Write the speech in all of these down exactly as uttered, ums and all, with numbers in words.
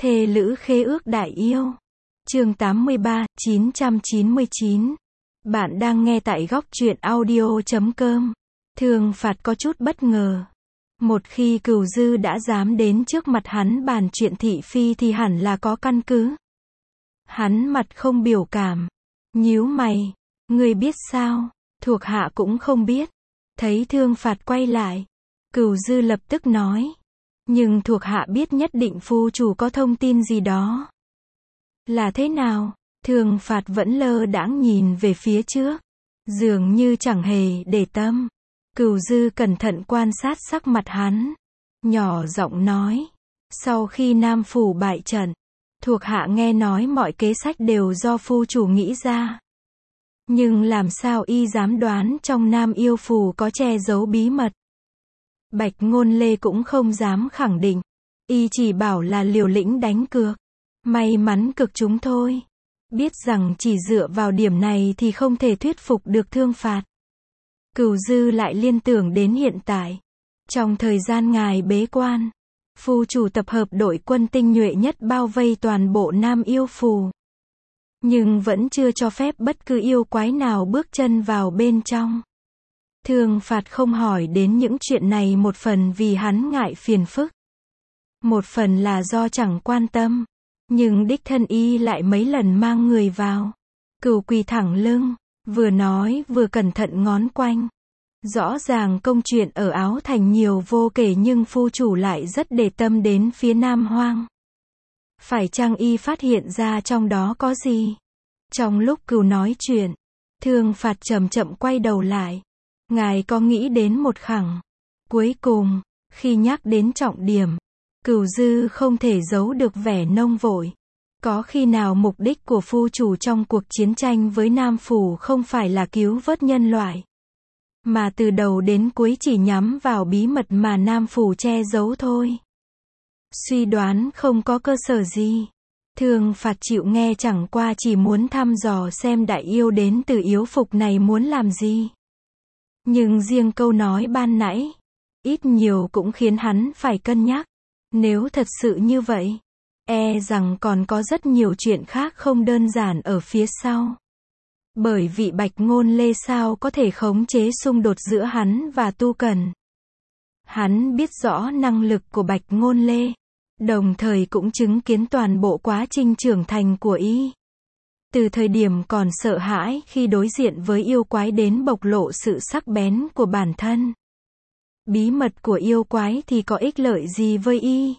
Thê lữ khế ước đại yêu. Chương tám mươi ba, chín trăm chín mươi chín. Bạn đang nghe tại góc truyện audio chấm com. Thương Phạt có chút bất ngờ. Một khi Cửu Dư đã dám đến trước mặt hắn bàn chuyện thị phi thì hẳn là có căn cứ. Hắn mặt không biểu cảm. Nhíu mày. Ngươi biết sao? Thuộc hạ cũng không biết. Thấy Thương Phạt quay lại. Cửu Dư lập tức nói. Nhưng thuộc hạ biết nhất định phu chủ có thông tin gì đó. Là thế nào? Thương Phạt vẫn lơ đãng nhìn về phía trước. Dường như chẳng hề để tâm. Cửu Dư cẩn thận quan sát sắc mặt hắn. Nhỏ giọng nói. Sau khi Nam Phủ bại trận, thuộc hạ nghe nói mọi kế sách đều do phu chủ nghĩ ra. Nhưng làm sao y dám đoán trong Nam Yêu Phủ có che giấu bí mật? Bạch Ngôn Lê cũng không dám khẳng định. Y chỉ bảo là liều lĩnh đánh cược. May mắn cực chúng thôi. Biết rằng chỉ dựa vào điểm này thì không thể thuyết phục được Thương Phạt. Cửu Dư lại liên tưởng đến hiện tại. Trong thời gian ngài bế quan, phu chủ tập hợp đội quân tinh nhuệ nhất bao vây toàn bộ Nam Yêu Phủ. Nhưng vẫn chưa cho phép bất cứ yêu quái nào bước chân vào bên trong. Thương Phạt không hỏi đến những chuyện này, một phần vì hắn ngại phiền phức. Một phần là do chẳng quan tâm. Nhưng đích thân y lại mấy lần mang người vào. Cửu quỳ thẳng lưng, vừa nói vừa cẩn thận ngón quanh. Rõ ràng công chuyện ở Áo Thành nhiều vô kể nhưng phu chủ lại rất để tâm đến phía Nam Hoang. Phải chăng y phát hiện ra trong đó có gì? Trong lúc Cửu nói chuyện, Thương Phạt chậm chậm quay đầu lại. Ngài có nghĩ đến một khẳng. Cuối cùng, khi nhắc đến trọng điểm, Cửu Dư không thể giấu được vẻ nông vội. Có khi nào mục đích của phu chủ trong cuộc chiến tranh với Nam Phủ không phải là cứu vớt nhân loại, mà từ đầu đến cuối chỉ nhắm vào bí mật mà Nam Phủ che giấu thôi? Suy đoán không có cơ sở gì. Thương Phạt chịu nghe, chẳng qua chỉ muốn thăm dò xem đại yêu đến từ Yếu Phục này muốn làm gì. Nhưng riêng câu nói ban nãy, ít nhiều cũng khiến hắn phải cân nhắc. Nếu thật sự như vậy, e rằng còn có rất nhiều chuyện khác không đơn giản ở phía sau. Bởi vị Bạch Ngôn Lê sao có thể khống chế xung đột giữa hắn và Tu Cần. Hắn biết rõ năng lực của Bạch Ngôn Lê, đồng thời cũng chứng kiến toàn bộ quá trình trưởng thành của y. Từ thời điểm còn sợ hãi khi đối diện với yêu quái đến bộc lộ sự sắc bén của bản thân. Bí mật của yêu quái thì có ích lợi gì với y?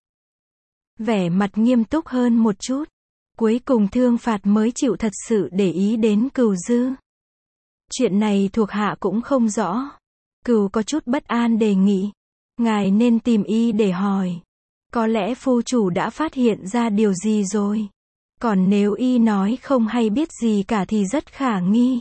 Vẻ mặt nghiêm túc hơn một chút. Cuối cùng Thương Phạt mới chịu thật sự để ý đến Cửu Dư. Chuyện này thuộc hạ cũng không rõ. Cửu có chút bất an đề nghị. Ngài nên tìm y để hỏi. Có lẽ phu chủ đã phát hiện ra điều gì rồi. Còn nếu y nói không hay biết gì cả thì rất khả nghi.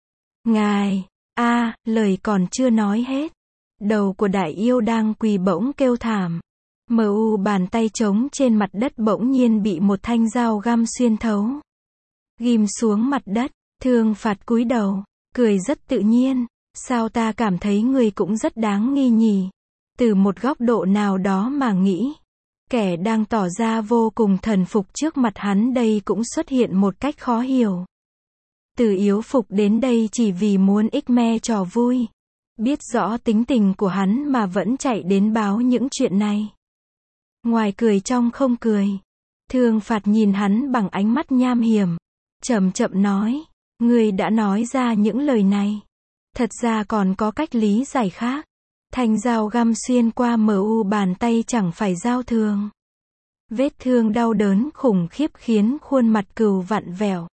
Ngài, a à, lời còn chưa nói hết. Đầu của đại yêu đang quỳ bỗng kêu thảm. Mờ u bàn tay trống trên mặt đất bỗng nhiên bị một thanh dao găm xuyên thấu. Ghim xuống mặt đất. Thương Phạt cúi đầu, cười rất tự nhiên. Sao ta cảm thấy người cũng rất đáng nghi nhỉ? Từ một góc độ nào đó mà nghĩ, kẻ đang tỏ ra vô cùng thần phục trước mặt hắn đây cũng xuất hiện một cách khó hiểu. Từ Yếu Phục đến đây chỉ vì muốn ích me trò vui. Biết rõ tính tình của hắn mà vẫn chạy đến báo những chuyện này. Ngoài cười trong không cười. Thương Phạt nhìn hắn bằng ánh mắt nham hiểm. Chậm chậm nói. Ngươi đã nói ra những lời này. Thật ra còn có cách lý giải khác. Thanh dao găm xuyên qua mờ u bàn tay chẳng phải dao thường. Vết thương đau đớn khủng khiếp khiến khuôn mặt Cửu vặn vẹo.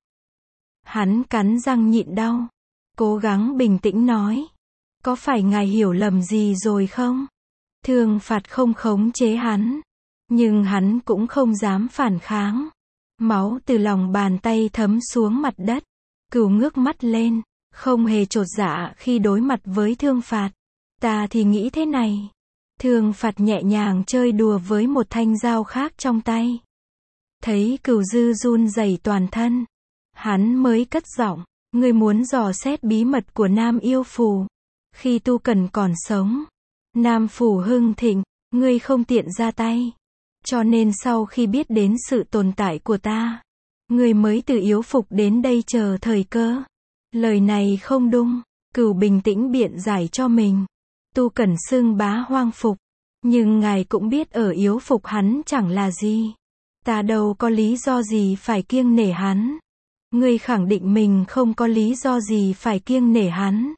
Hắn cắn răng nhịn đau. Cố gắng bình tĩnh nói. Có phải ngài hiểu lầm gì rồi không? Thương Phạt không khống chế hắn. Nhưng hắn cũng không dám phản kháng. Máu từ lòng bàn tay thấm xuống mặt đất. Cửu ngước mắt lên. Không hề chột dạ khi đối mặt với Thương Phạt. Ta thì nghĩ thế này. Thương Phạt nhẹ nhàng chơi đùa với một thanh dao khác trong tay. Thấy Cửu Dư run rẩy toàn thân. Hắn mới cất giọng. Ngươi muốn dò xét bí mật của Nam Yêu Phủ. Khi Tu Cần còn sống, Nam Phủ hưng thịnh, ngươi không tiện ra tay. Cho nên sau khi biết đến sự tồn tại của ta, ngươi mới từ yếu phục đến đây chờ thời cơ. Lời này không đúng. Cửu bình tĩnh biện giải cho mình. Tu Cẩn xưng bá hoang phục. Nhưng ngài cũng biết ở yếu phục hắn chẳng là gì. Ta đâu có lý do gì phải kiêng nể hắn. Ngươi khẳng định mình không có lý do gì phải kiêng nể hắn.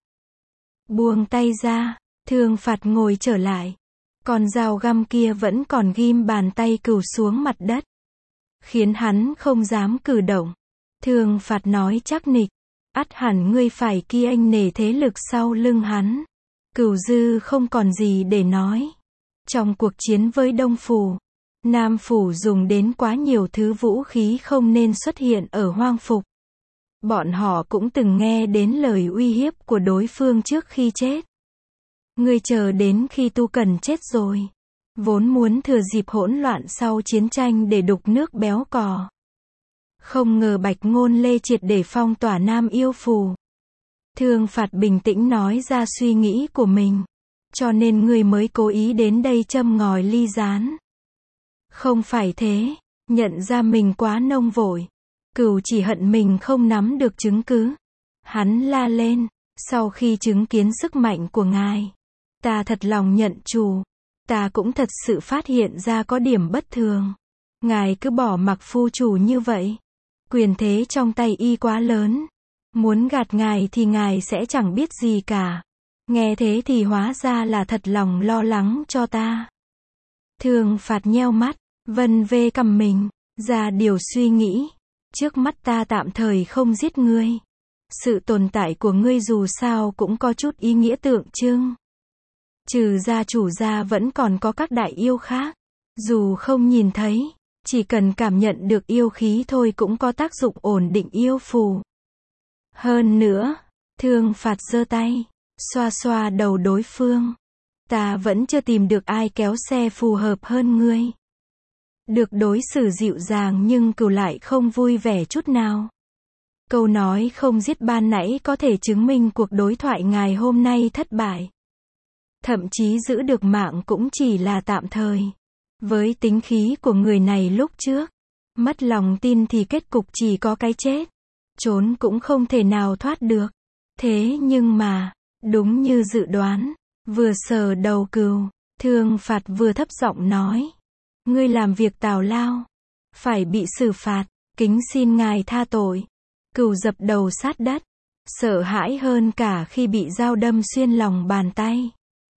Buông tay ra, Thương Phạt ngồi trở lại. Con dao găm kia vẫn còn ghim bàn tay Cửu xuống mặt đất, khiến hắn không dám cử động. Thương Phạt nói chắc nịch, ắt hẳn ngươi phải kiêng nể thế lực sau lưng hắn. Cửu Dư không còn gì để nói. Trong cuộc chiến với Đông Phủ, Nam Phủ dùng đến quá nhiều thứ vũ khí không nên xuất hiện ở hoang phục. Bọn họ cũng từng nghe đến lời uy hiếp của đối phương trước khi chết. Ngươi chờ đến khi Tu Cẩn chết rồi. Vốn muốn thừa dịp hỗn loạn sau chiến tranh để đục nước béo cò. Không ngờ Bạch Ngôn Lê triệt để phong tỏa Nam Yêu Phủ. Thương Phạt bình tĩnh nói ra suy nghĩ của mình. Cho nên ngươi mới cố ý đến đây châm ngòi ly gián. Không phải thế, nhận ra mình quá nông vội. Cửu chỉ hận mình không nắm được chứng cứ. Hắn la lên, sau khi chứng kiến sức mạnh của ngài, ta thật lòng nhận chủ. Ta cũng thật sự phát hiện ra có điểm bất thường. Ngài cứ bỏ mặc phu chủ như vậy. Quyền thế trong tay y quá lớn. Muốn gạt ngài thì ngài sẽ chẳng biết gì cả. Nghe thế thì hóa ra là thật lòng lo lắng cho ta. Thương Phạt nheo mắt, vân vê cằm mình, ra điều suy nghĩ. Trước mắt ta tạm thời không giết ngươi. Sự tồn tại của ngươi dù sao cũng có chút ý nghĩa tượng trưng. Trừ gia chủ ra vẫn còn có các đại yêu khác. Dù không nhìn thấy, chỉ cần cảm nhận được yêu khí thôi cũng có tác dụng ổn định yêu phù. Hơn nữa, Thương Phạt giơ tay, xoa xoa đầu đối phương. Ta vẫn chưa tìm được ai kéo xe phù hợp hơn ngươi. Được đối xử dịu dàng nhưng Cửu lại không vui vẻ chút nào. Câu nói không giết ban nãy có thể chứng minh cuộc đối thoại ngài hôm nay thất bại. Thậm chí giữ được mạng cũng chỉ là tạm thời. Với tính khí của người này lúc trước, mất lòng tin thì kết cục chỉ có cái chết. Trốn cũng không thể nào thoát được. Thế nhưng mà, đúng như dự đoán, vừa sờ đầu Cửu, Thương Phạt vừa thấp giọng nói. Ngươi làm việc tào lao, phải bị xử phạt, kính xin ngài tha tội. Cửu dập đầu sát đất, sợ hãi hơn cả khi bị dao đâm xuyên lòng bàn tay.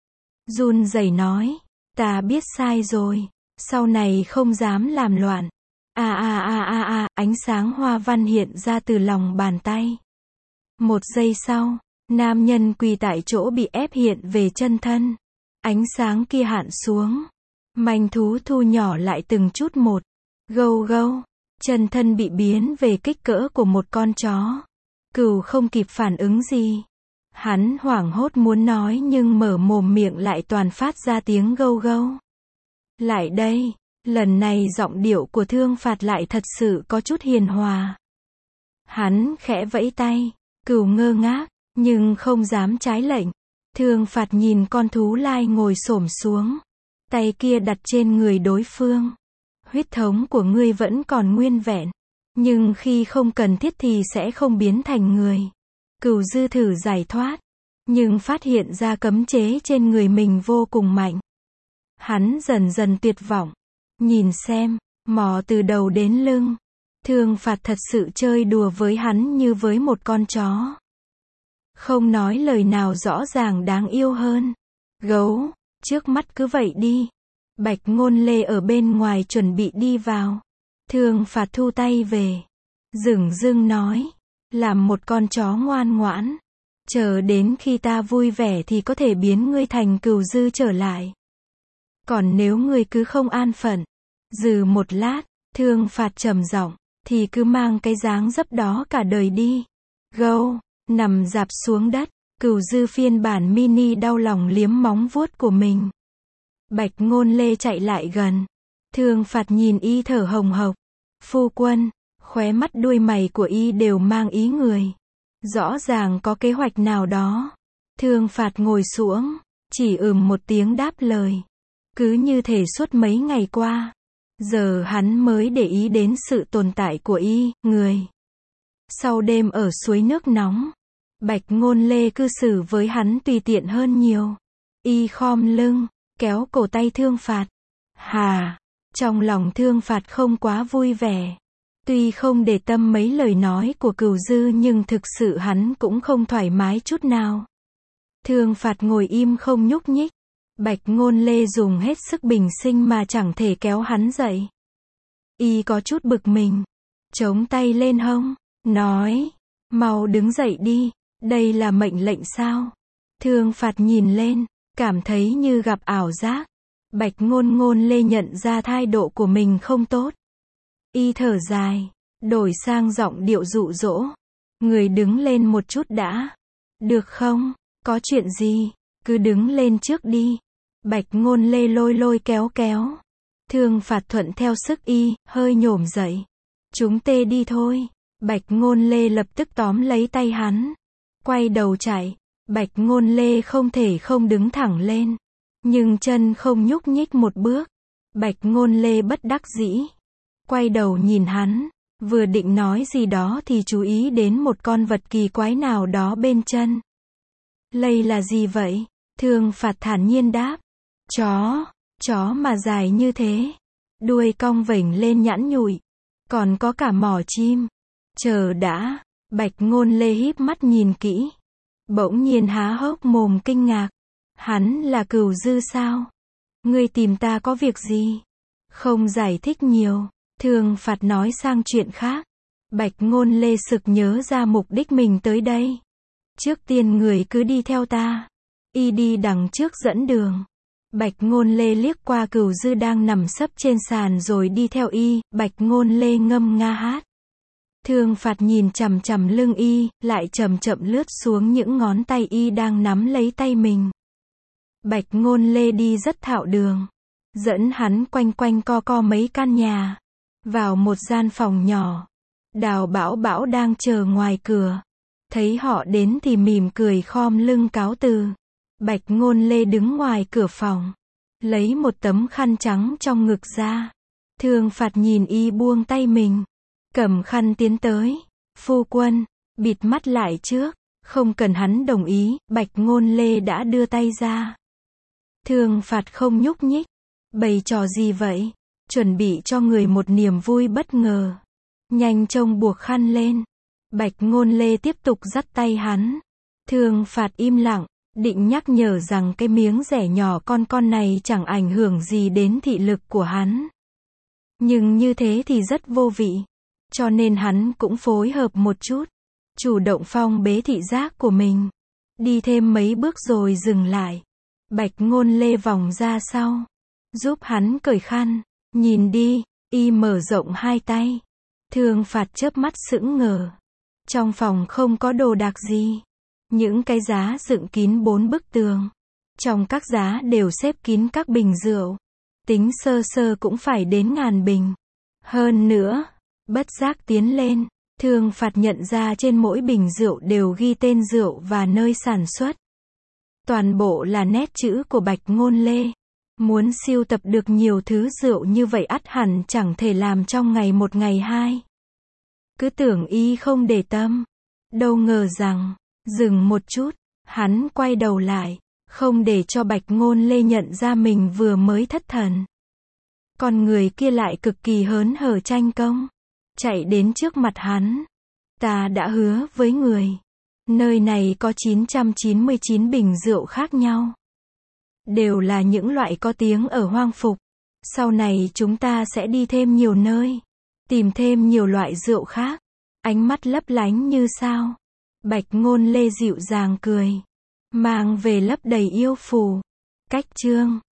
Run rẩy nói, ta biết sai rồi, sau này không dám làm loạn. A a a a a, ánh sáng hoa văn hiện ra từ lòng bàn tay. Một giây sau, nam nhân quỳ tại chỗ bị ép hiện về chân thân. Ánh sáng kia hạn xuống. Manh thú thu nhỏ lại từng chút một. Gâu gâu. Chân thân bị biến về kích cỡ của một con chó. Cửu không kịp phản ứng gì. Hắn hoảng hốt muốn nói nhưng mở mồm miệng lại toàn phát ra tiếng gâu gâu. Lại đây. Lần này giọng điệu của Thương Phạt lại thật sự có chút hiền hòa. Hắn khẽ vẫy tay. Cửu ngơ ngác, nhưng không dám trái lệnh. Thương Phạt nhìn con thú lai ngồi xổm xuống. Tay kia đặt trên người đối phương. Huyết thống của ngươi vẫn còn nguyên vẹn. Nhưng khi không cần thiết thì sẽ không biến thành người. Cửu Dư thử giải thoát. Nhưng phát hiện ra cấm chế trên người mình vô cùng mạnh. Hắn dần dần tuyệt vọng. Nhìn xem, mò từ đầu đến lưng. Thương Phạt thật sự chơi đùa với hắn như với một con chó. Không nói lời nào rõ ràng đáng yêu hơn. Gấu, trước mắt cứ vậy đi. Bạch Ngôn Lê ở bên ngoài chuẩn bị đi vào. Thương Phạt thu tay về. Dửng dưng nói. Làm một con chó ngoan ngoãn. Chờ đến khi ta vui vẻ thì có thể biến ngươi thành Cửu Dư trở lại. Còn nếu ngươi cứ không an phận. Dừ một lát, Thương Phạt trầm giọng. Thì cứ mang cái dáng dấp đó cả đời đi. Gâu, nằm dạp xuống đất. Cửu Dư phiên bản mini đau lòng liếm móng vuốt của mình. Bạch Ngôn Lê chạy lại gần. Thương Phạt nhìn y thở hồng hộc. Phu quân, khóe mắt đuôi mày của y đều mang ý người. Rõ ràng có kế hoạch nào đó. Thương Phạt ngồi xuống, chỉ ừm một tiếng đáp lời. Cứ như thể suốt mấy ngày qua, Giờ hắn mới để ý đến sự tồn tại của y, người. Sau đêm ở suối nước nóng, Bạch Ngôn Lê cư xử với hắn tùy tiện hơn nhiều. Y khom lưng, kéo cổ tay Thương Phạt. Hà, trong lòng Thương Phạt không quá vui vẻ. Tuy không để tâm mấy lời nói của Cửu Dư nhưng thực sự hắn cũng không thoải mái chút nào. Thương Phạt ngồi im không nhúc nhích. Bạch Ngôn Lê dùng hết sức bình sinh mà chẳng thể kéo hắn dậy. Y có chút bực mình. Chống tay lên hông, nói, mau đứng dậy đi, đây là mệnh lệnh sao? Thương Phạt nhìn lên, cảm thấy như gặp ảo giác. Bạch Ngôn Ngôn Lê nhận ra thái độ của mình không tốt. Y thở dài, đổi sang giọng điệu dụ dỗ. Người đứng lên một chút đã. Được không? Có chuyện gì? Cứ đứng lên trước đi. Bạch Ngôn Lê lôi lôi kéo kéo. Thương Phạt thuận theo sức y, hơi nhổm dậy. Chúng tê đi thôi. Bạch Ngôn Lê lập tức tóm lấy tay hắn. Quay đầu chạy. Bạch Ngôn Lê không thể không đứng thẳng lên. Nhưng chân không nhúc nhích một bước. Bạch Ngôn Lê bất đắc dĩ. Quay đầu nhìn hắn. Vừa định nói gì đó thì chú ý đến một con vật kỳ quái nào đó bên chân. Lây là gì vậy? Thương Phạt thản nhiên đáp. Chó, chó mà dài như thế. Đuôi cong vểnh lên nhẵn nhụi. Còn có cả mỏ chim. Chờ đã. Bạch Ngôn Lê híp mắt nhìn kỹ. Bỗng nhiên há hốc mồm kinh ngạc. Hắn là Cửu Dư sao? Ngươi tìm ta có việc gì? Không giải thích nhiều. Thương Phạt nói sang chuyện khác. Bạch Ngôn Lê sực nhớ ra mục đích mình tới đây. Trước tiên người cứ đi theo ta. Y đi đằng trước dẫn đường. Bạch Ngôn Lê liếc qua Cửu Dư đang nằm sấp trên sàn rồi đi theo y. Bạch Ngôn Lê ngâm nga hát. Thương Phạt nhìn chằm chằm lưng y, lại chậm chậm lướt xuống những ngón tay y đang nắm lấy tay mình. Bạch Ngôn Lê đi rất thạo đường. Dẫn hắn quanh quanh co co mấy căn nhà. Vào một gian phòng nhỏ. Đào Bảo Bảo đang chờ ngoài cửa. Thấy họ đến thì mỉm cười khom lưng cáo từ. Bạch Ngôn Lê đứng ngoài cửa phòng. Lấy một tấm khăn trắng trong ngực ra. Thương Phạt nhìn y buông tay mình. Cầm khăn tiến tới. Phu quân, bịt mắt lại trước. Không cần hắn đồng ý, Bạch Ngôn Lê đã đưa tay ra. Thương Phạt không nhúc nhích. Bày trò gì vậy? Chuẩn bị cho người một niềm vui bất ngờ. Nhanh chóng buộc khăn lên. Bạch Ngôn Lê tiếp tục dắt tay hắn. Thương Phạt im lặng, định nhắc nhở rằng cái miếng rẻ nhỏ con con này chẳng ảnh hưởng gì đến thị lực của hắn. Nhưng như thế thì rất vô vị. Cho nên hắn cũng phối hợp một chút. Chủ động phong bế thị giác của mình. Đi thêm mấy bước rồi dừng lại. Bạch Ngôn Lê vòng ra sau. Giúp hắn cởi khăn. Nhìn đi, y mở rộng hai tay. Thương Phạt chớp mắt sững ngờ. Trong phòng không có đồ đạc gì. Những cái giá dựng kín bốn bức tường. Trong các giá đều xếp kín các bình rượu. Tính sơ sơ cũng phải đến ngàn bình. Hơn nữa, bất giác tiến lên, Thương Phạt nhận ra trên mỗi bình rượu đều ghi tên rượu và nơi sản xuất. Toàn bộ là nét chữ của Bạch Ngôn Lê. Muốn sưu tập được nhiều thứ rượu như vậy ắt hẳn chẳng thể làm trong ngày một ngày hai. Cứ tưởng y không để tâm. Đâu ngờ rằng, dừng một chút, hắn quay đầu lại, không để cho Bạch Ngôn Lê nhận ra mình vừa mới thất thần. Con người kia lại cực kỳ hớn hở tranh công. Chạy đến trước mặt hắn. Ta đã hứa với người. Nơi này có chín trăm chín mươi chín bình rượu khác nhau. Đều là những loại có tiếng ở Hoang Phục. Sau này chúng ta sẽ đi thêm nhiều nơi. Tìm thêm nhiều loại rượu khác. Ánh mắt lấp lánh như sao. Bạch Ngôn Lê dịu dàng cười. Mang về lấp đầy yêu phù. Cách chương